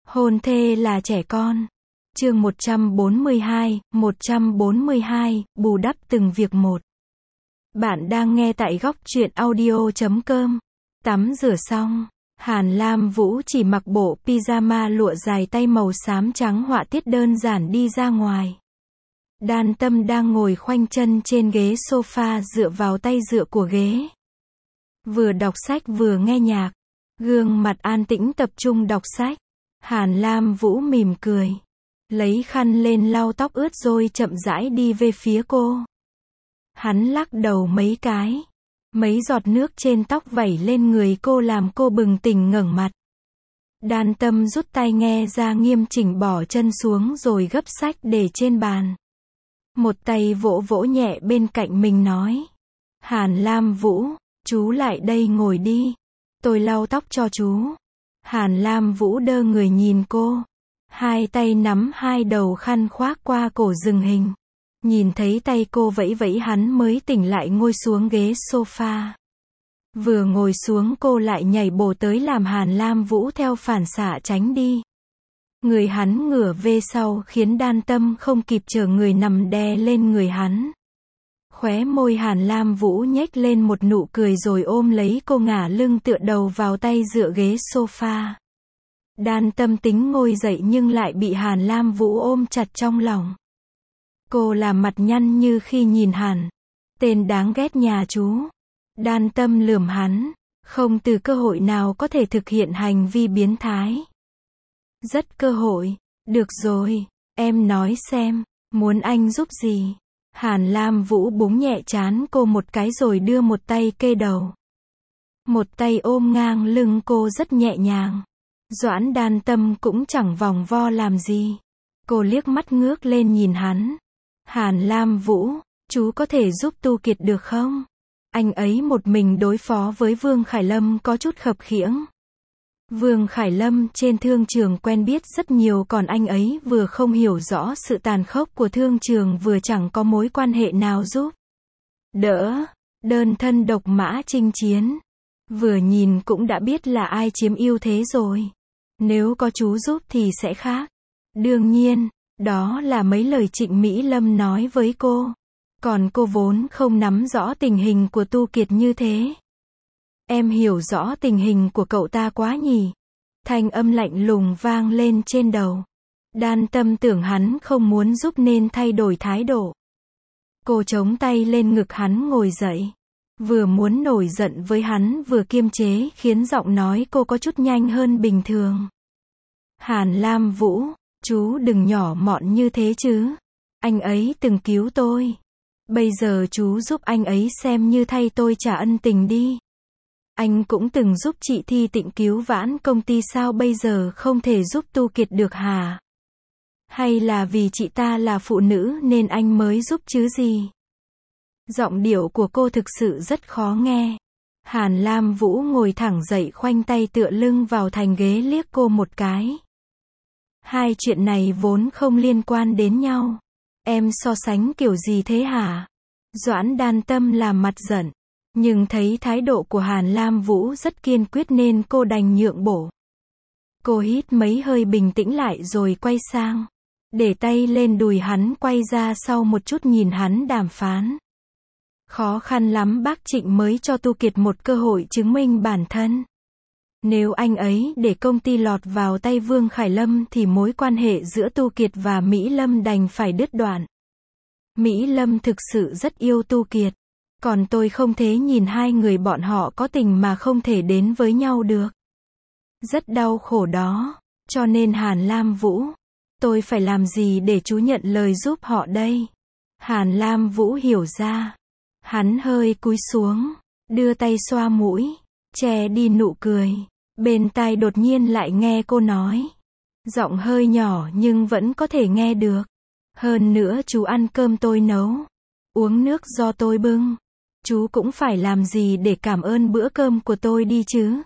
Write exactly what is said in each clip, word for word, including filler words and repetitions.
Hôn thê là trẻ con. Chương một trăm bốn mươi hai, một trăm bốn mươi hai, bù đắp từng việc một. Bạn đang nghe tại góc truyện audio chấm com. Tắm rửa xong, Hàn Lam Vũ chỉ mặc bộ pyjama lụa dài tay màu xám trắng họa tiết đơn giản đi ra ngoài. Đan Tâm đang ngồi khoanh chân trên ghế sofa dựa vào tay dựa của ghế. Vừa đọc sách vừa nghe nhạc. Gương mặt an tĩnh tập trung đọc sách. Hàn Lam Vũ mỉm cười. Lấy khăn lên lau tóc ướt rồi chậm rãi đi về phía cô. Hắn lắc đầu mấy cái. Mấy giọt nước trên tóc vẩy lên người cô làm cô bừng tỉnh ngẩng mặt. Đan Tâm rút tai nghe ra nghiêm chỉnh bỏ chân xuống rồi gấp sách để trên bàn. Một tay vỗ vỗ nhẹ bên cạnh mình nói. Hàn Lam Vũ, chú lại đây ngồi đi. Tôi lau tóc cho chú. Hàn Lam Vũ đơ người nhìn cô. Hai tay nắm hai đầu khăn khoác qua cổ dừng hình. Nhìn thấy tay cô vẫy vẫy hắn mới tỉnh lại ngồi xuống ghế sofa. Vừa ngồi xuống cô lại nhảy bổ tới làm Hàn Lam Vũ theo phản xạ tránh đi. Người hắn ngửa về sau khiến Đan Tâm không kịp chờ người nằm đè lên người hắn. Khóe môi Hàn Lam Vũ nhếch lên một nụ cười rồi ôm lấy cô ngả lưng tựa đầu vào tay dựa ghế sofa. Đan Tâm tính ngồi dậy nhưng lại bị Hàn Lam Vũ ôm chặt trong lòng. Cô làm mặt nhăn như khi nhìn Hàn. Tên đáng ghét nhà chú. Đan Tâm lườm hắn. Không từ cơ hội nào có thể thực hiện hành vi biến thái. Rất cơ hội. Được rồi, em nói xem, muốn anh giúp gì? Hàn Lam Vũ búng nhẹ trán cô một cái rồi đưa một tay kê đầu. Một tay ôm ngang lưng cô rất nhẹ nhàng. Doãn Đan Tâm cũng chẳng vòng vo làm gì. Cô liếc mắt ngước lên nhìn hắn. Hàn Lam Vũ, chú có thể giúp Tu Kiệt được không? Anh ấy một mình đối phó với Vương Khải Lâm có chút khập khiễng. Vương Khải Lâm trên thương trường quen biết rất nhiều còn anh ấy vừa không hiểu rõ sự tàn khốc của thương trường vừa chẳng có mối quan hệ nào giúp đỡ, đơn thân độc mã chinh chiến. Vừa nhìn cũng đã biết là ai chiếm ưu thế rồi. Nếu có chú giúp thì sẽ khác. Đương nhiên, đó là mấy lời Trịnh Mỹ Lâm nói với cô. Còn cô vốn không nắm rõ tình hình của Tu Kiệt như thế. Em hiểu rõ tình hình của cậu ta quá nhỉ? Thanh âm lạnh lùng vang lên trên đầu. Đan Tâm tưởng hắn không muốn giúp nên thay đổi thái độ. Cô chống tay lên ngực hắn ngồi dậy. Vừa muốn nổi giận với hắn vừa kiềm chế khiến giọng nói cô có chút nhanh hơn bình thường. Hàn Lam Vũ, chú đừng nhỏ mọn như thế chứ. Anh ấy từng cứu tôi. Bây giờ chú giúp anh ấy xem như thay tôi trả ân tình đi. Anh cũng từng giúp chị Thi Tịnh cứu vãn công ty sao bây giờ không thể giúp Tu Kiệt được hả? Hay là vì chị ta là phụ nữ nên anh mới giúp chứ gì? Giọng điệu của cô thực sự rất khó nghe. Hàn Lam Vũ ngồi thẳng dậy khoanh tay tựa lưng vào thành ghế liếc cô một cái. Hai chuyện này vốn không liên quan đến nhau. Em so sánh kiểu gì thế hả? Doãn Đan Tâm làm mặt giận. Nhưng thấy thái độ của Hàn Lam Vũ rất kiên quyết nên cô đành nhượng bộ. Cô hít mấy hơi bình tĩnh lại rồi quay sang. Để tay lên đùi hắn quay ra sau một chút nhìn hắn đàm phán. Khó khăn lắm bác Trịnh mới cho Tu Kiệt một cơ hội chứng minh bản thân. Nếu anh ấy để công ty lọt vào tay Vương Khải Lâm thì mối quan hệ giữa Tu Kiệt và Mỹ Lâm đành phải đứt đoạn. Mỹ Lâm thực sự rất yêu Tu Kiệt. Còn tôi không thể nhìn hai người bọn họ có tình mà không thể đến với nhau được. Rất đau khổ đó. Cho nên Hàn Lam Vũ, tôi phải làm gì để chú nhận lời giúp họ đây? Hàn Lam Vũ hiểu ra. Hắn hơi cúi xuống, đưa tay xoa mũi, che đi nụ cười. Bên tai đột nhiên lại nghe cô nói. Giọng hơi nhỏ nhưng vẫn có thể nghe được. Hơn nữa chú ăn cơm tôi nấu. Uống nước do tôi bưng. Chú cũng phải làm gì để cảm ơn bữa cơm của tôi đi chứ.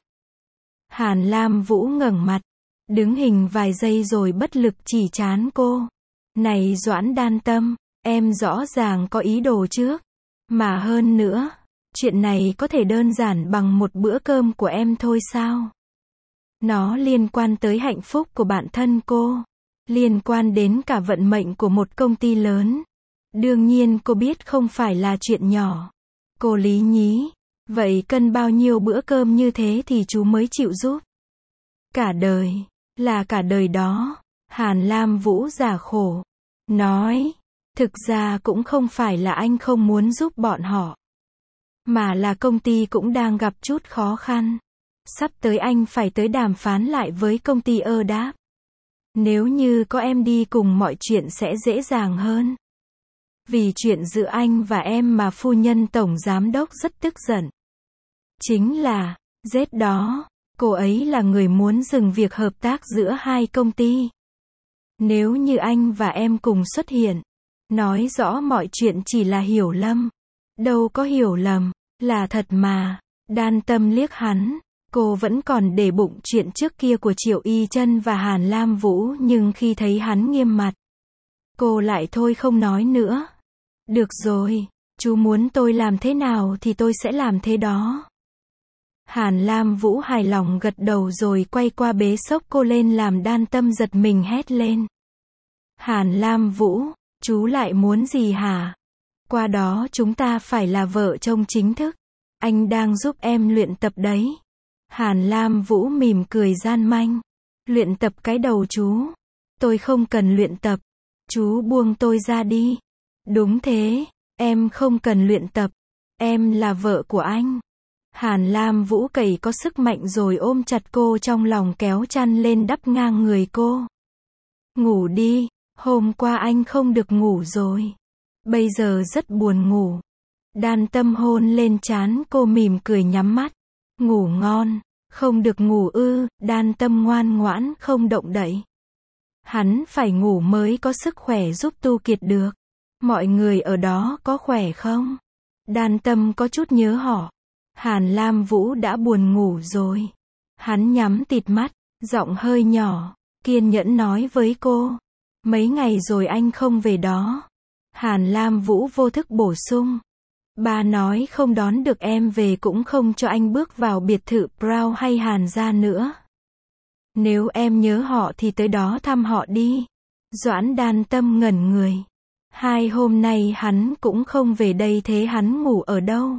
Hàn Lam Vũ ngẩng mặt. Đứng hình vài giây rồi bất lực chỉ trán cô. Này Doãn Đan Tâm, em rõ ràng có ý đồ trước. Mà hơn nữa, chuyện này có thể đơn giản bằng một bữa cơm của em thôi sao? Nó liên quan tới hạnh phúc của bản thân cô. Liên quan đến cả vận mệnh của một công ty lớn. Đương nhiên cô biết không phải là chuyện nhỏ. Cô lý nhí. Vậy cân bao nhiêu bữa cơm như thế thì chú mới chịu giúp? Cả đời. Là cả đời đó. Hàn Lam Vũ giả khổ. Nói. Thực ra cũng không phải là anh không muốn giúp bọn họ. Mà là công ty cũng đang gặp chút khó khăn. Sắp tới anh phải tới đàm phán lại với công ty ơ đáp. Nếu như có em đi cùng mọi chuyện sẽ dễ dàng hơn. Vì chuyện giữa anh và em mà phu nhân tổng giám đốc rất tức giận. Chính là, rét đó, cô ấy là người muốn dừng việc hợp tác giữa hai công ty. Nếu như anh và em cùng xuất hiện, nói rõ mọi chuyện chỉ là hiểu lầm. Đâu có hiểu lầm, là thật mà. Đan Tâm liếc hắn. Cô vẫn còn để bụng chuyện trước kia của Triệu Y Chân và Hàn Lam Vũ, nhưng khi thấy hắn nghiêm mặt, cô lại thôi không nói nữa. Được rồi, chú muốn tôi làm thế nào thì tôi sẽ làm thế đó. Hàn Lam Vũ hài lòng gật đầu rồi quay qua bế xốc cô lên làm Đan Tâm giật mình hét lên. Hàn Lam Vũ, chú lại muốn gì hả? Qua đó chúng ta phải là vợ chồng chính thức. Anh đang giúp em luyện tập đấy. Hàn Lam Vũ mỉm cười gian manh. Luyện tập cái đầu chú. Tôi không cần luyện tập. Chú buông tôi ra đi. Đúng thế, em không cần luyện tập. Em là vợ của anh. Hàn Lam Vũ cày có sức mạnh rồi ôm chặt cô trong lòng kéo chăn lên đắp ngang người cô. Ngủ đi, hôm qua anh không được ngủ rồi. Bây giờ rất buồn ngủ. Đan Tâm hôn lên trán cô mỉm cười nhắm mắt. Ngủ ngon, không được ngủ ư? Đan Tâm ngoan ngoãn không động đậy. Hắn phải ngủ mới có sức khỏe giúp Tu Kiệt được. Mọi người ở đó có khỏe không? Đan Tâm có chút nhớ họ. Hàn Lam Vũ đã buồn ngủ rồi. Hắn nhắm tịt mắt, giọng hơi nhỏ, kiên nhẫn nói với cô. Mấy ngày rồi anh không về đó. Hàn Lam Vũ vô thức bổ sung. Ba nói không đón được em về cũng không cho anh bước vào biệt thự Brown hay Hàn gia nữa. Nếu em nhớ họ thì tới đó thăm họ đi. Doãn Đan Tâm ngẩn người. Hai hôm nay hắn cũng không về đây, thế hắn ngủ ở đâu?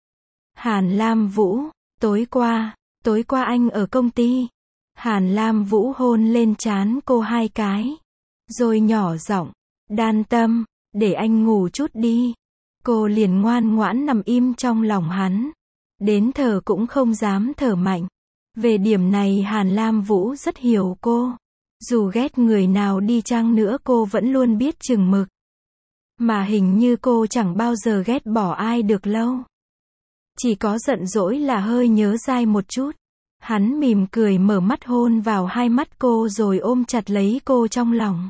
Hàn Lam Vũ, tối qua, tối qua anh ở công ty. Hàn Lam Vũ hôn lên trán cô hai cái. Rồi nhỏ giọng, Đan Tâm, để anh ngủ chút đi. Cô liền ngoan ngoãn nằm im trong lòng hắn. Đến thở cũng không dám thở mạnh. Về điểm này Hàn Lam Vũ rất hiểu cô. Dù ghét người nào đi chăng nữa cô vẫn luôn biết chừng mực. Mà hình như cô chẳng bao giờ ghét bỏ ai được lâu. Chỉ có giận dỗi là hơi nhớ dai một chút. Hắn mỉm cười mở mắt hôn vào hai mắt cô rồi ôm chặt lấy cô trong lòng.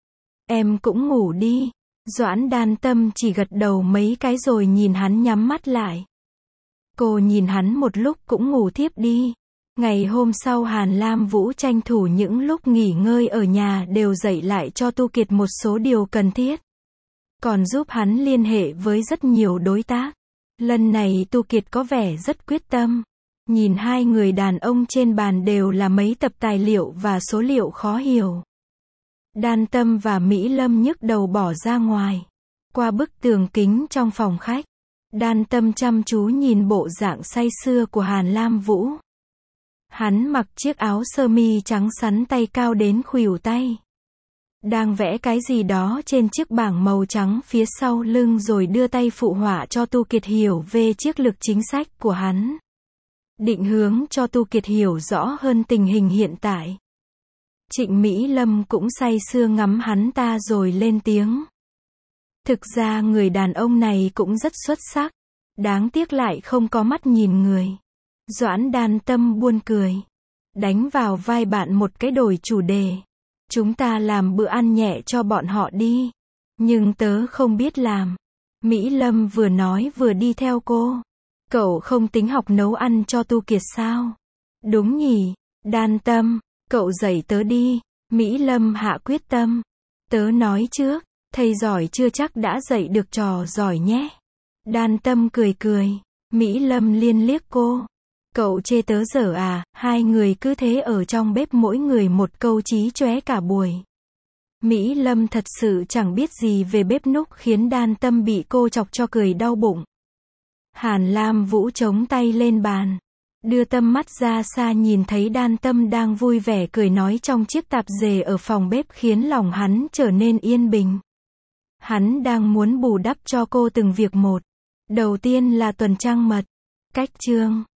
Em cũng ngủ đi. Doãn Đan Tâm chỉ gật đầu mấy cái rồi nhìn hắn nhắm mắt lại. Cô nhìn hắn một lúc cũng ngủ thiếp đi. Ngày hôm sau Hàn Lam Vũ tranh thủ những lúc nghỉ ngơi ở nhà đều dạy lại cho Tu Kiệt một số điều cần thiết. Còn giúp hắn liên hệ với rất nhiều đối tác. Lần này Tu Kiệt có vẻ rất quyết tâm. Nhìn hai người đàn ông trên bàn đều là mấy tập tài liệu và số liệu khó hiểu. Đan Tâm và Mỹ Lâm nhức đầu bỏ ra ngoài. Qua bức tường kính trong phòng khách. Đan Tâm chăm chú nhìn bộ dạng say sưa của Hàn Lam Vũ. Hắn mặc chiếc áo sơ mi trắng sắn tay cao đến khuỷu tay. Đang vẽ cái gì đó trên chiếc bảng màu trắng phía sau lưng rồi đưa tay phụ họa cho Tu Kiệt hiểu về chiến lược chính sách của hắn. Định hướng cho Tu Kiệt hiểu rõ hơn tình hình hiện tại. Trịnh Mỹ Lâm cũng say sưa ngắm hắn ta rồi lên tiếng. Thực ra người đàn ông này cũng rất xuất sắc. Đáng tiếc lại không có mắt nhìn người. Doãn Đan Tâm buồn cười. Đánh vào vai bạn một cái đổi chủ đề. Chúng ta làm bữa ăn nhẹ cho bọn họ đi. Nhưng tớ không biết làm. Mỹ Lâm vừa nói vừa đi theo cô. Cậu không tính học nấu ăn cho Tu Kiệt sao? Đúng nhỉ, Đan Tâm, cậu dạy tớ đi. Mỹ Lâm hạ quyết tâm. Tớ nói trước, thầy giỏi chưa chắc đã dạy được trò giỏi nhé. Đan Tâm cười cười. Mỹ Lâm liên liếc cô. Cậu chê tớ dở à, hai người cứ thế ở trong bếp mỗi người một câu chí chóe cả buổi. Mỹ Lâm thật sự chẳng biết gì về bếp núc khiến Đan Tâm bị cô chọc cho cười đau bụng. Hàn Lam Vũ chống tay lên bàn. Đưa tầm mắt ra xa nhìn thấy Đan Tâm đang vui vẻ cười nói trong chiếc tạp dề ở phòng bếp khiến lòng hắn trở nên yên bình. Hắn đang muốn bù đắp cho cô từng việc một. Đầu tiên là tuần trăng mật. Cách chương